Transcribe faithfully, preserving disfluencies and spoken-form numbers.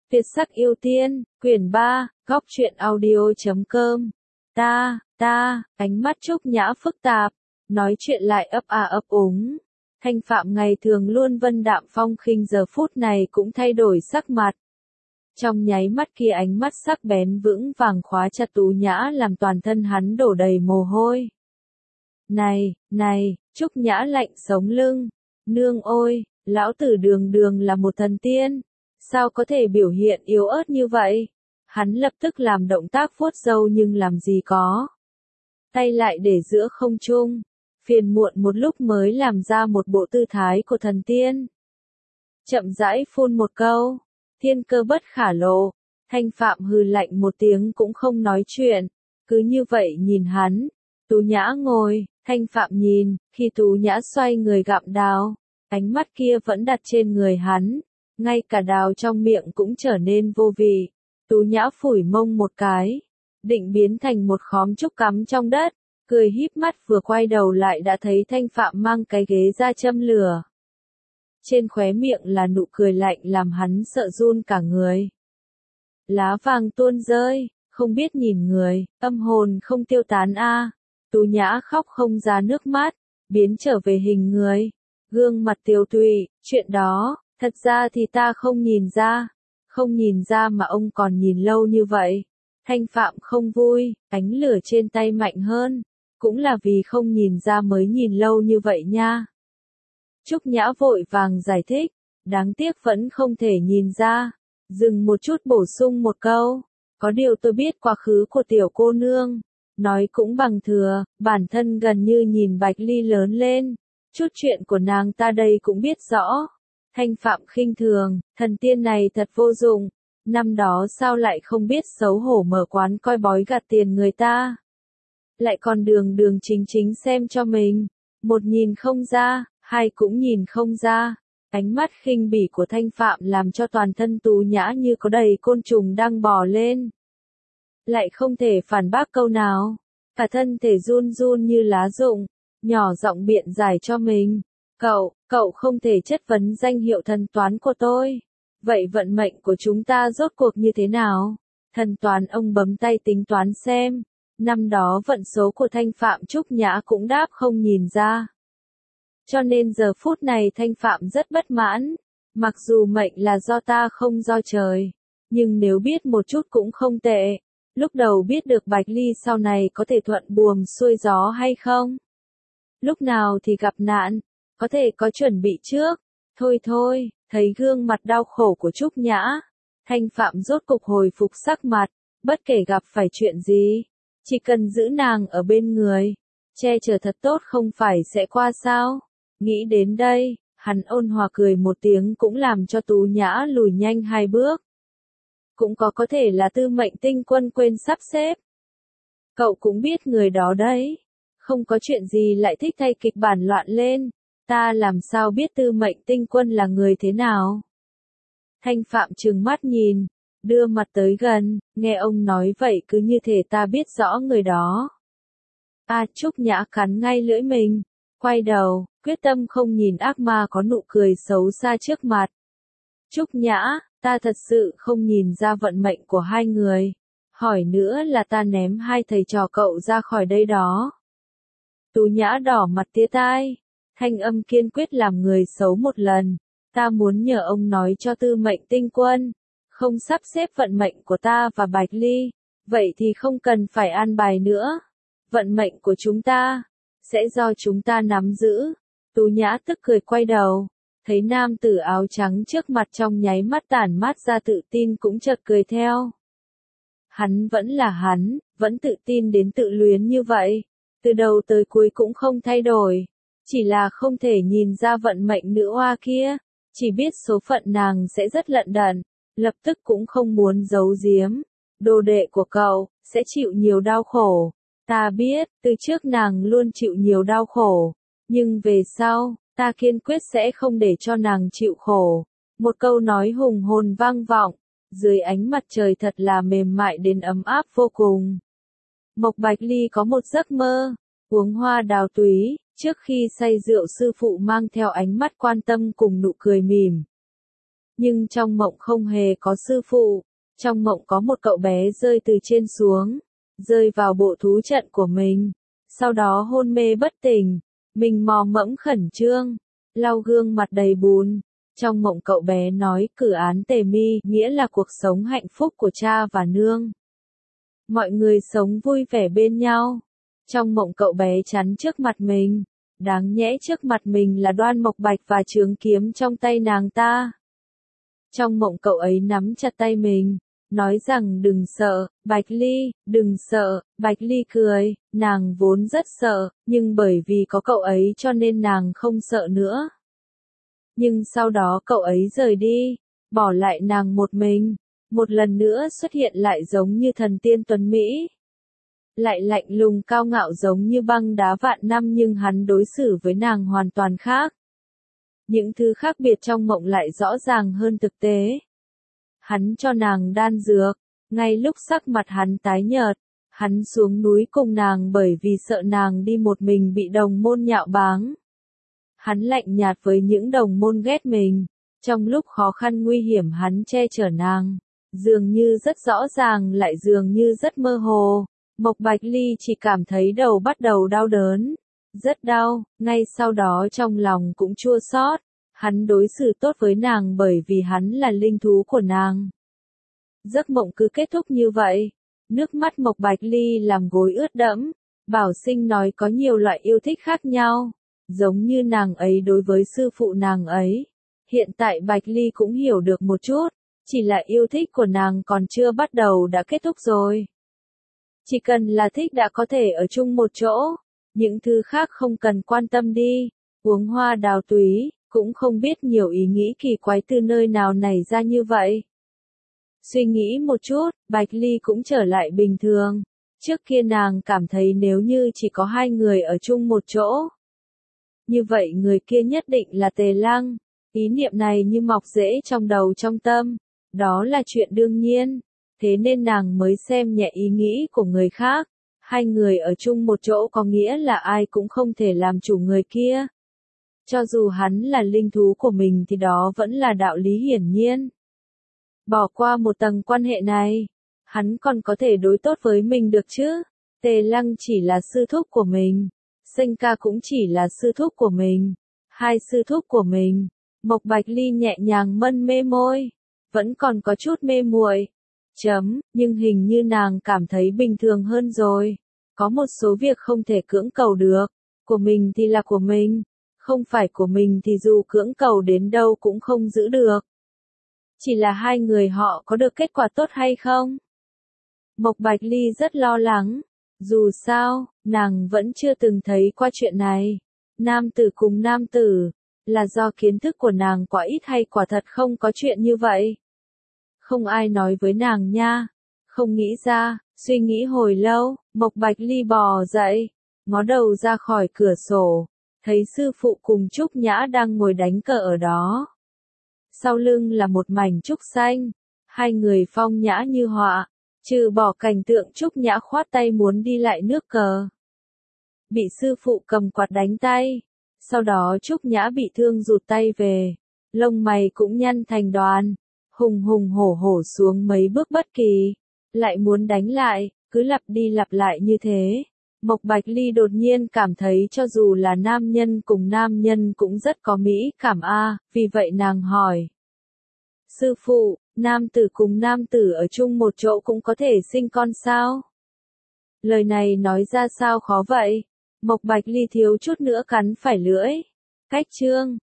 Việt sắc yêu tiên, quyển ba, góc truyện audio chấm com. Ta, ta, ánh mắt Trúc Nhã phức tạp, nói chuyện lại ấp a ấp úng. Thanh Phạm ngày thường luôn vân đạm phong khinh giờ phút này cũng thay đổi sắc mặt. Trong nháy mắt kia ánh mắt sắc bén vững vàng khóa chặt Tú Nhã làm toàn thân hắn đổ đầy mồ hôi. Này, này, Trúc Nhã lạnh sống lưng. Nương ôi, lão tử đường đường là một thần tiên. Sao có thể biểu hiện yếu ớt như vậy? Hắn lập tức làm động tác vuốt râu nhưng làm gì có. Tay lại để giữa không trung. Phiền muộn một lúc mới làm ra một bộ tư thái của thần tiên. Chậm rãi phun một câu. Thiên cơ bất khả lộ. Thanh Phạm hừ lạnh một tiếng cũng không nói chuyện. Cứ như vậy nhìn hắn. Tú Nhã ngồi, Thanh Phạm nhìn, khi Tú Nhã xoay người gặm đào. Ánh mắt kia vẫn đặt trên người hắn. Ngay cả đào trong miệng cũng trở nên vô vị. Tú Nhã phủi mông một cái. Định biến thành một khóm trúc cắm trong đất. Cười híp mắt vừa quay đầu lại đã thấy Thanh Phạm mang cái ghế ra châm lửa. Trên khóe miệng là nụ cười lạnh làm hắn sợ run cả người. Lá vàng tuôn rơi, không biết nhìn người, âm hồn không tiêu tán a. Tú Nhã khóc không ra nước mắt, biến trở về hình người. Gương mặt tiều tụy, chuyện đó, thật ra thì ta không nhìn ra. Không nhìn ra mà ông còn nhìn lâu như vậy. Thanh Phạm không vui, ánh lửa trên tay mạnh hơn. Cũng là vì không nhìn ra mới nhìn lâu như vậy nha. Trúc Nhã vội vàng giải thích, đáng tiếc vẫn không thể nhìn ra. Dừng một chút bổ sung một câu, có điều tôi biết quá khứ của tiểu cô nương. Nói cũng bằng thừa, bản thân gần như nhìn Bạch Ly lớn lên. Chút chuyện của nàng ta đây cũng biết rõ. Thanh Phạm khinh thường, thần tiên này thật vô dụng. Năm đó sao lại không biết xấu hổ mở quán coi bói gạt tiền người ta. Lại còn đường đường chính chính xem cho mình. Một nhìn không ra, hai cũng nhìn không ra. Ánh mắt khinh bỉ của Thanh Phạm làm cho toàn thân Tú Nhã như có đầy côn trùng đang bò lên. Lại không thể phản bác câu nào. Cả thân thể run run như lá rụng. Nhỏ giọng biện giải cho mình. Cậu, cậu không thể chất vấn danh hiệu thần toán của tôi. Vậy vận mệnh của chúng ta rốt cuộc như thế nào? Thần toán ông bấm tay tính toán xem. Năm đó vận số của Thanh Phạm Trúc Nhã cũng đáp không nhìn ra. Cho nên giờ phút này Thanh Phạm rất bất mãn. Mặc dù mệnh là do ta không do trời. Nhưng nếu biết một chút cũng không tệ. Lúc đầu biết được Bạch Ly sau này có thể thuận buồm xuôi gió hay không? Lúc nào thì gặp nạn, có thể có chuẩn bị trước. Thôi thôi, thấy gương mặt đau khổ của Trúc Nhã. Thanh Phạm rốt cục hồi phục sắc mặt, bất kể gặp phải chuyện gì. Chỉ cần giữ nàng ở bên người, che chở thật tốt không phải sẽ qua sao. Nghĩ đến đây, hắn ôn hòa cười một tiếng cũng làm cho Tú Nhã lùi nhanh hai bước. Cũng có có thể là Tư Mệnh Tinh Quân quên sắp xếp. Cậu cũng biết người đó đấy. Không có chuyện gì lại thích thay kịch bản loạn lên. Ta làm sao biết Tư Mệnh Tinh Quân là người thế nào? Thanh Phạm trừng mắt nhìn, đưa mặt tới gần, nghe ông nói vậy cứ như thể ta biết rõ người đó. A Trúc Nhã cắn ngay lưỡi mình, quay đầu, quyết tâm không nhìn ác ma có nụ cười xấu xa trước mặt. Trúc Nhã, ta thật sự không nhìn ra vận mệnh của hai người. Hỏi nữa là ta ném hai thầy trò cậu ra khỏi đây đó. Tú Nhã đỏ mặt tía tai, thanh âm kiên quyết làm người xấu một lần. Ta muốn nhờ ông nói cho Tư Mệnh Tinh Quân, không sắp xếp vận mệnh của ta và Bạch Ly, vậy thì không cần phải an bài nữa. Vận mệnh của chúng ta, sẽ do chúng ta nắm giữ. Tú Nhã tức cười quay đầu, thấy nam tử áo trắng trước mặt trong nháy mắt tản mát ra tự tin cũng chợt cười theo. Hắn vẫn là hắn, vẫn tự tin đến tự luyến như vậy. Từ đầu tới cuối cũng không thay đổi. Chỉ là không thể nhìn ra vận mệnh nữ oa kia. Chỉ biết số phận nàng sẽ rất lận đận. Lập tức cũng không muốn giấu giếm. Đồ đệ của cậu, sẽ chịu nhiều đau khổ. Ta biết, từ trước nàng luôn chịu nhiều đau khổ. Nhưng về sau, ta kiên quyết sẽ không để cho nàng chịu khổ. Một câu nói hùng hồn vang vọng. Dưới ánh mặt trời thật là mềm mại đến ấm áp vô cùng. Mộc Bạch Ly có một giấc mơ, uống hoa đào túy, trước khi say rượu sư phụ mang theo ánh mắt quan tâm cùng nụ cười mỉm. Nhưng trong mộng không hề có sư phụ, trong mộng có một cậu bé rơi từ trên xuống, rơi vào bộ thú trận của mình, sau đó hôn mê bất tỉnh, mình mò mẫm khẩn trương, lau gương mặt đầy bùn. Trong mộng cậu bé nói cử án tề mi, nghĩa là cuộc sống hạnh phúc của cha và nương. Mọi người sống vui vẻ bên nhau. Trong mộng cậu bé chắn trước mặt mình, đáng nhẽ trước mặt mình là Đoan Mộc Bạch và trường kiếm trong tay nàng ta. Trong mộng cậu ấy nắm chặt tay mình, nói rằng đừng sợ, Bạch Ly, đừng sợ. Bạch Ly cười, nàng vốn rất sợ, nhưng bởi vì có cậu ấy cho nên nàng không sợ nữa. Nhưng sau đó cậu ấy rời đi, bỏ lại nàng một mình, một lần nữa xuất hiện lại giống như thần tiên tuấn Mỹ. Lại lạnh lùng cao ngạo giống như băng đá vạn năm, nhưng hắn đối xử với nàng hoàn toàn khác. Những thứ khác biệt trong mộng lại rõ ràng hơn thực tế. Hắn cho nàng đan dược, ngay lúc sắc mặt hắn tái nhợt, hắn xuống núi cùng nàng bởi vì sợ nàng đi một mình bị đồng môn nhạo báng. Hắn lạnh nhạt với những đồng môn ghét mình, trong lúc khó khăn nguy hiểm hắn che chở nàng, dường như rất rõ ràng lại dường như rất mơ hồ. Mộc Bạch Ly chỉ cảm thấy đầu bắt đầu đau đớn, rất đau, ngay sau đó trong lòng cũng chua xót. Hắn đối xử tốt với nàng bởi vì hắn là linh thú của nàng. Giấc mộng cứ kết thúc như vậy, nước mắt Mộc Bạch Ly làm gối ướt đẫm. Bảo Sinh nói có nhiều loại yêu thích khác nhau, giống như nàng ấy đối với sư phụ nàng ấy. Hiện tại Bạch Ly cũng hiểu được một chút, chỉ là yêu thích của nàng còn chưa bắt đầu đã kết thúc rồi. Chỉ cần là thích đã có thể ở chung một chỗ, những thứ khác không cần quan tâm đi. Uống hoa đào túy, cũng không biết nhiều ý nghĩ kỳ quái từ nơi nào nảy ra như vậy. Suy nghĩ một chút, Bạch Ly cũng trở lại bình thường. Trước kia nàng cảm thấy nếu như chỉ có hai người ở chung một chỗ, như vậy người kia nhất định là Tề Lăng. Ý niệm này như mọc rễ trong đầu trong tâm, đó là chuyện đương nhiên. Thế nên nàng mới xem nhẹ ý nghĩ của người khác. Hai người ở chung một chỗ có nghĩa là ai cũng không thể làm chủ người kia. Cho dù hắn là linh thú của mình thì đó vẫn là đạo lý hiển nhiên. Bỏ qua một tầng quan hệ này, hắn còn có thể đối tốt với mình được chứ. Tề Lăng chỉ là sư thúc của mình, Sinh Ca cũng chỉ là sư thúc của mình. Hai sư thúc của mình. Mộc Bạch Ly nhẹ nhàng mân mê môi, vẫn còn có chút mê muội. Chấm, nhưng hình như nàng cảm thấy bình thường hơn rồi. Có một số việc không thể cưỡng cầu được, của mình thì là của mình, không phải của mình thì dù cưỡng cầu đến đâu cũng không giữ được. Chỉ là hai người họ có được kết quả tốt hay không? Mộc Bạch Ly rất lo lắng, dù sao, nàng vẫn chưa từng thấy qua chuyện này. Nam tử cùng nam tử, là do kiến thức của nàng quá ít hay quả thật không có chuyện như vậy? Không ai nói với nàng nha, không nghĩ ra, suy nghĩ hồi lâu, Mộc Bạch Ly bò dậy, ngó đầu ra khỏi cửa sổ, thấy sư phụ cùng Trúc Nhã đang ngồi đánh cờ ở đó. Sau lưng là một mảnh trúc xanh, hai người phong nhã như họa, trừ bỏ cảnh tượng Trúc Nhã khoát tay muốn đi lại nước cờ. Bị sư phụ cầm quạt đánh tay, sau đó Trúc Nhã bị thương rụt tay về, lông mày cũng nhăn thành đoàn, hùng hùng hổ hổ xuống mấy bước bất kỳ, lại muốn đánh lại, cứ lặp đi lặp lại như thế. Mộc Bạch Ly đột nhiên cảm thấy cho dù là nam nhân cùng nam nhân cũng rất có mỹ cảm a, vì vậy nàng hỏi. Sư phụ, nam tử cùng nam tử ở chung một chỗ cũng có thể sinh con sao? Lời này nói ra sao khó vậy? Mộc Bạch Ly thiếu chút nữa cắn phải lưỡi. Cách chương